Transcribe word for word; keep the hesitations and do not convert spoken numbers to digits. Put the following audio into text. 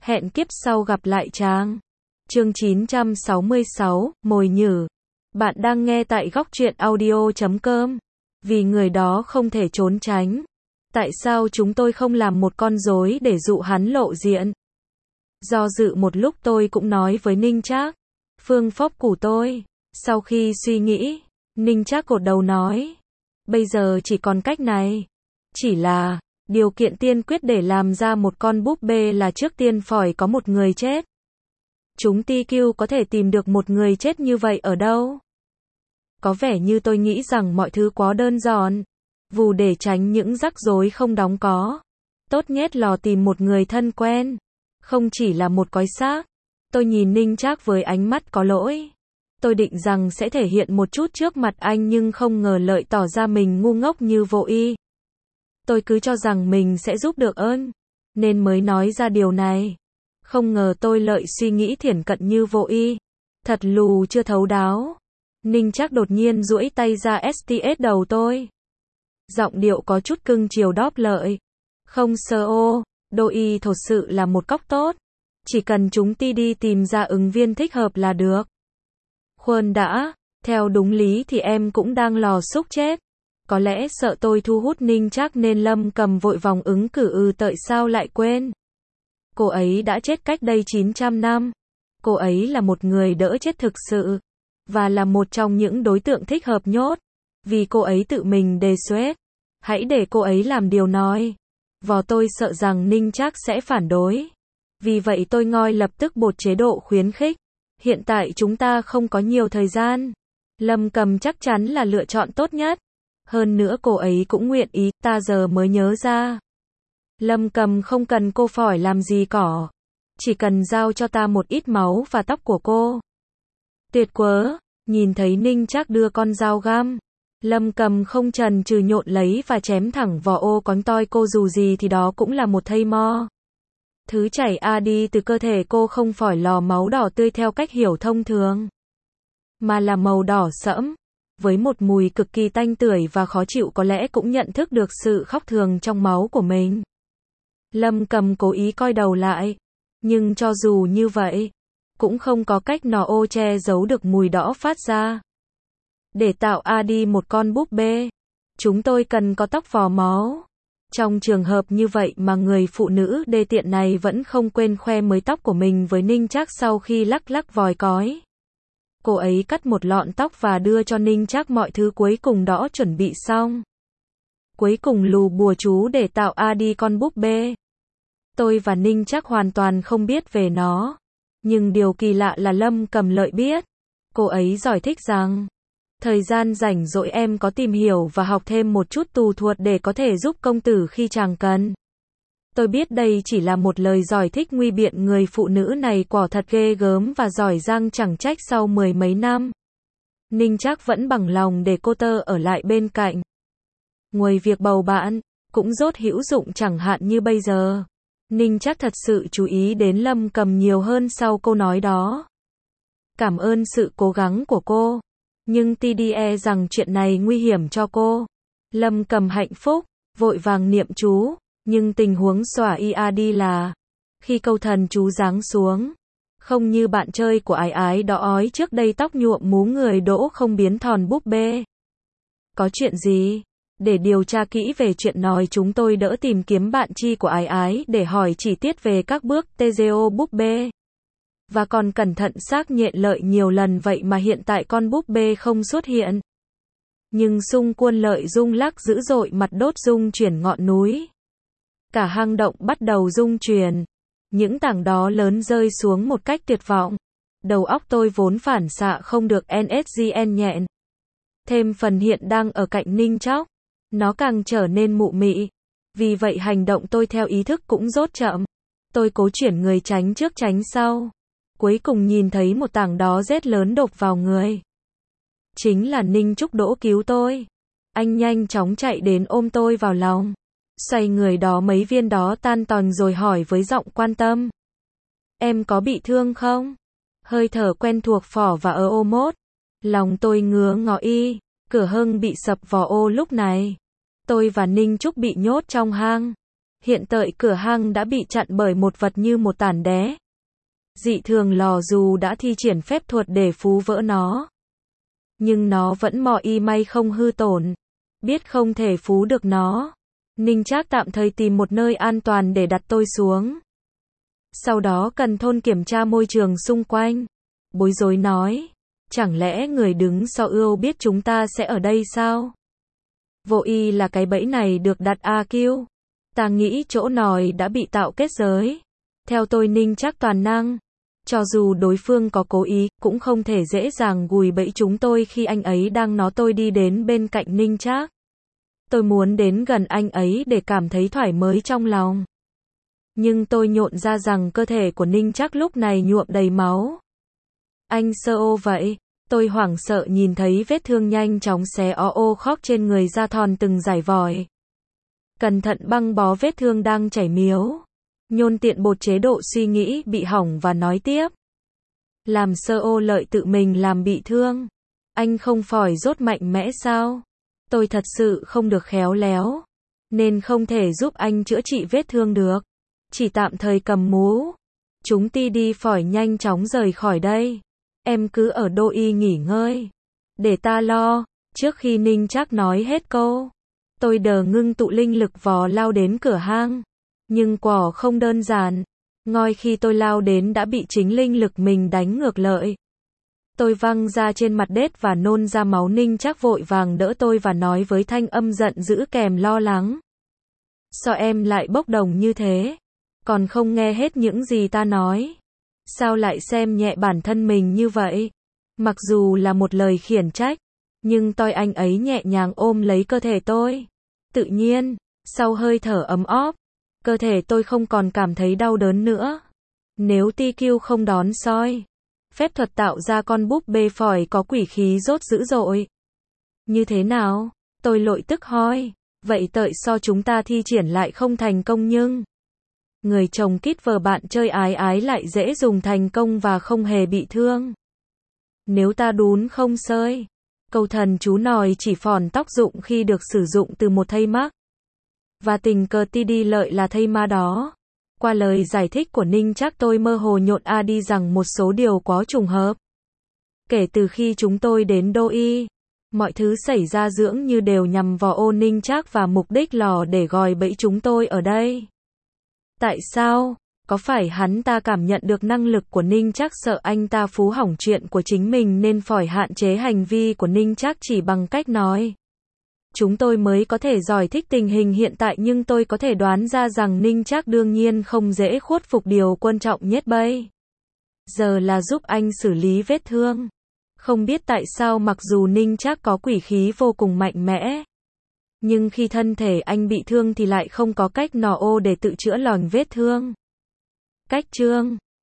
Hẹn kiếp sau gặp lại Trang. Chương chín trăm sáu mươi sáu, Mồi nhử. Bạn đang nghe tại góc truyện audio chấm com. Vì người đó không thể trốn tránh. Tại sao chúng tôi không làm một con rối để dụ hắn lộ diện? Do dự một lúc tôi cũng nói với Ninh Trác. Phương pháp của tôi. Sau khi suy nghĩ, Ninh Trác gật đầu nói. Bây giờ chỉ còn cách này. Chỉ là, điều kiện tiên quyết để làm ra một con búp bê là trước tiên phải có một người chết. Chúng tê quy có thể tìm được một người chết như vậy ở đâu? Có vẻ như tôi nghĩ rằng mọi thứ quá đơn giản. Vù để tránh những rắc rối không đáng có. Tốt nhất là tìm một người thân quen. Không chỉ là một cõi xác. Tôi nhìn Ninh Trác với ánh mắt có lỗi. Tôi định rằng sẽ thể hiện một chút trước mặt anh nhưng không ngờ Lợi tỏ ra mình ngu ngốc như vô ý. Tôi cứ cho rằng mình sẽ giúp được ơn, nên mới nói ra điều này. Không ngờ tôi Lợi suy nghĩ thiển cận như vô ý. Thật lù chưa thấu đáo. Ninh Trác đột nhiên duỗi tay ra ét đầu tôi. Giọng điệu có chút cưng chiều đáp Lợi. Không sơ ô, đô y thật sự là một cóc tốt. Chỉ cần chúng ti đi tìm ra ứng viên thích hợp là được. Khuôn đã, theo đúng lý thì em cũng đang lò xúc chết. Có lẽ sợ tôi thu hút Ninh Trác nên Lâm Cầm vội vòng ứng cử ừ tại sao lại quên. Cô ấy đã chết cách đây chín trăm năm. Cô ấy là một người đỡ chết thực sự. Và là một trong những đối tượng thích hợp nhốt. Vì cô ấy tự mình đề xuất. Hãy để cô ấy làm điều nói. Vò tôi sợ rằng Ninh Trác sẽ phản đối. Vì vậy tôi ngoi lập tức bột chế độ khuyến khích. Hiện tại chúng ta không có nhiều thời gian. Lâm Cầm chắc chắn là lựa chọn tốt nhất. Hơn nữa cô ấy cũng nguyện ý, ta giờ mới nhớ ra. Lâm Cầm không cần cô phải làm gì cả. Chỉ cần giao cho ta một ít máu và tóc của cô. Tuyệt quá, nhìn thấy Ninh Trác đưa con dao găm. Lâm Cầm không chần chừ nhộn lấy và chém thẳng vào ô cánh toi cô dù gì thì đó cũng là một thây mo. Thứ chảy a đi từ cơ thể cô không phải lò máu đỏ tươi theo cách hiểu thông thường. Mà là màu đỏ sẫm. Với một mùi cực kỳ tanh tưởi và khó chịu có lẽ cũng nhận thức được sự khác thường trong máu của mình. Lâm Cầm cố ý coi đầu lại. Nhưng cho dù như vậy, cũng không có cách nào ô che giấu được mùi đỏ phát ra. Để tạo a đi một con búp bê, chúng tôi cần có tóc vò máu. Trong trường hợp như vậy mà người phụ nữ đê tiện này vẫn không quên khoe mới tóc của mình với Ninh Trác sau khi lắc lắc vòi cói. Cô ấy cắt một lọn tóc và đưa cho Ninh Trác mọi thứ cuối cùng đã chuẩn bị xong. Cuối cùng lù bùa chú để tạo a đi con búp bê. Tôi và Ninh Trác hoàn toàn không biết về nó. Nhưng điều kỳ lạ là Lâm Cầm Lợi biết. Cô ấy giải thích rằng, thời gian rảnh rỗi em có tìm hiểu và học thêm một chút tù thuật để có thể giúp công tử khi chàng cần. Tôi biết đây chỉ là một lời giải thích nguy biện người phụ nữ này quả thật ghê gớm và giỏi giang chẳng trách sau mười mấy năm. Ninh Trác vẫn bằng lòng để cô tơ ở lại bên cạnh. Ngoài việc bầu bạn, cũng rốt hữu dụng chẳng hạn như bây giờ. Ninh Trác thật sự chú ý đến Lâm Cầm nhiều hơn sau câu nói đó. Cảm ơn sự cố gắng của cô. Nhưng tê đê e rằng chuyện này nguy hiểm cho cô. Lâm Cầm hạnh phúc, vội vàng niệm chú. Nhưng tình huống xòa ia đi là, khi câu thần chú giáng xuống, không như bạn chơi của ái ái đó ói trước đây tóc nhuộm mú người đỗ không biến thòn búp bê. Có chuyện gì? Để điều tra kỹ về chuyện nói chúng tôi đỡ tìm kiếm bạn chi của ái ái để hỏi chi tiết về các bước tê giê ô búp bê. Và còn cẩn thận xác nhận Lợi nhiều lần vậy mà hiện tại con búp bê không xuất hiện. Nhưng xung quân Lợi rung lắc dữ dội mặt đốt rung chuyển ngọn núi. Cả hang động bắt đầu rung chuyển. Những tảng đá lớn rơi xuống một cách tuyệt vọng. Đầu óc tôi vốn phản xạ không được en ét giê en nhẹn. Thêm phần hiện đang ở cạnh Ninh Trác. Nó càng trở nên mụ mị. Vì vậy hành động tôi theo ý thức cũng rốt chậm. Tôi cố chuyển người tránh trước tránh sau. Cuối cùng nhìn thấy một tảng đá rét lớn đột vào người. Chính là Ninh Trúc Đỗ cứu tôi. Anh nhanh chóng chạy đến ôm tôi vào lòng. Xoay người đó mấy viên đó tan tành rồi hỏi với giọng quan tâm. Em có bị thương không? Hơi thở quen thuộc phỏ và ơ ô mốt. Lòng tôi ngứa ngỏ y. Cửa hưng bị sập vào ô lúc này. Tôi và Ninh Trúc bị nhốt trong hang. Hiện tại cửa hang đã bị chặn bởi một vật như một tản đé. Dị thường lò dù đã thi triển phép thuật để phú vỡ nó. Nhưng nó vẫn mò y may không hư tổn. Biết không thể phú được nó. Ninh Trác tạm thời tìm một nơi an toàn để đặt tôi xuống. Sau đó cần thôn kiểm tra môi trường xung quanh. Bối rối nói. Chẳng lẽ người đứng sau ưu biết chúng ta sẽ ở đây sao? Vô y là cái bẫy này được đặt a kiu. Ta nghĩ chỗ nòi đã bị tạo kết giới. Theo tôi Ninh Trác toàn năng. Cho dù đối phương có cố ý, cũng không thể dễ dàng gùi bẫy chúng tôi khi anh ấy đang nó tôi đi đến bên cạnh Ninh Trác. Tôi muốn đến gần anh ấy để cảm thấy thoải mái trong lòng. Nhưng tôi nhộn ra rằng cơ thể của Ninh Trác lúc này nhuộm đầy máu. Anh sơ ô vậy? Tôi hoảng sợ nhìn thấy vết thương nhanh chóng xé ó ô khóc trên người ra thòn từng dải vòi. Cẩn thận băng bó vết thương đang chảy miếu. Nhôn tiện bột chế độ suy nghĩ bị hỏng và nói tiếp. Làm sơ ô lợi tự mình làm bị thương. Anh không phổi rốt mạnh mẽ sao? Tôi thật sự không được khéo léo. Nên không thể giúp anh chữa trị vết thương được. Chỉ tạm thời cầm mú. Chúng ti đi phổi nhanh chóng rời khỏi đây. Em cứ ở đô y nghỉ ngơi. Để ta lo. Trước khi Ninh Trác nói hết câu. Tôi đờ ngưng tụ linh lực vò lao đến cửa hang. Nhưng quả không đơn giản. Ngoi khi tôi lao đến đã bị chính linh lực mình đánh ngược lại. Tôi văng ra trên mặt đất và nôn ra máu. Ninh Trác vội vàng đỡ tôi và nói với thanh âm giận dữ kèm lo lắng. Sao em lại bốc đồng như thế? Còn không nghe hết những gì ta nói. Sao lại xem nhẹ bản thân mình như vậy? Mặc dù là một lời khiển trách, nhưng tôi anh ấy nhẹ nhàng ôm lấy cơ thể tôi. Tự nhiên, sau hơi thở ấm áp, cơ thể tôi không còn cảm thấy đau đớn nữa. Nếu tê quy không đón soi, phép thuật tạo ra con búp bê phổi có quỷ khí rốt dữ dội. Như thế nào? Tôi lội tức hỏi. Vậy tại sao chúng ta thi triển lại không thành công nhưng người chồng kít vờ bạn chơi ái ái lại dễ dùng thành công và không hề bị thương. Nếu ta đún không sơi, câu thần chú nòi chỉ phòn tóc dụng khi được sử dụng từ một thây mắc. Và tình cờ ti đi lợi là thây ma đó. Qua lời giải thích của Ninh Trác tôi mơ hồ nhộn a đi rằng một số điều có trùng hợp. Kể từ khi chúng tôi đến đô y, mọi thứ xảy ra dường như đều nhằm vào ô Ninh Trác và mục đích lò để gòi bẫy chúng tôi ở đây. Tại sao? Có phải hắn ta cảm nhận được năng lực của Ninh Trác sợ anh ta phú hỏng chuyện của chính mình nên phải hạn chế hành vi của Ninh Trác chỉ bằng cách nói. Chúng tôi mới có thể giải thích tình hình hiện tại nhưng tôi có thể đoán ra rằng Ninh Trác đương nhiên không dễ khuất phục điều quan trọng nhất bây giờ là giúp anh xử lý vết thương. Không biết tại sao mặc dù Ninh Trác có quỷ khí vô cùng mạnh mẽ, nhưng khi thân thể anh bị thương thì lại không có cách nào ô để tự chữa lành vết thương. Cách chương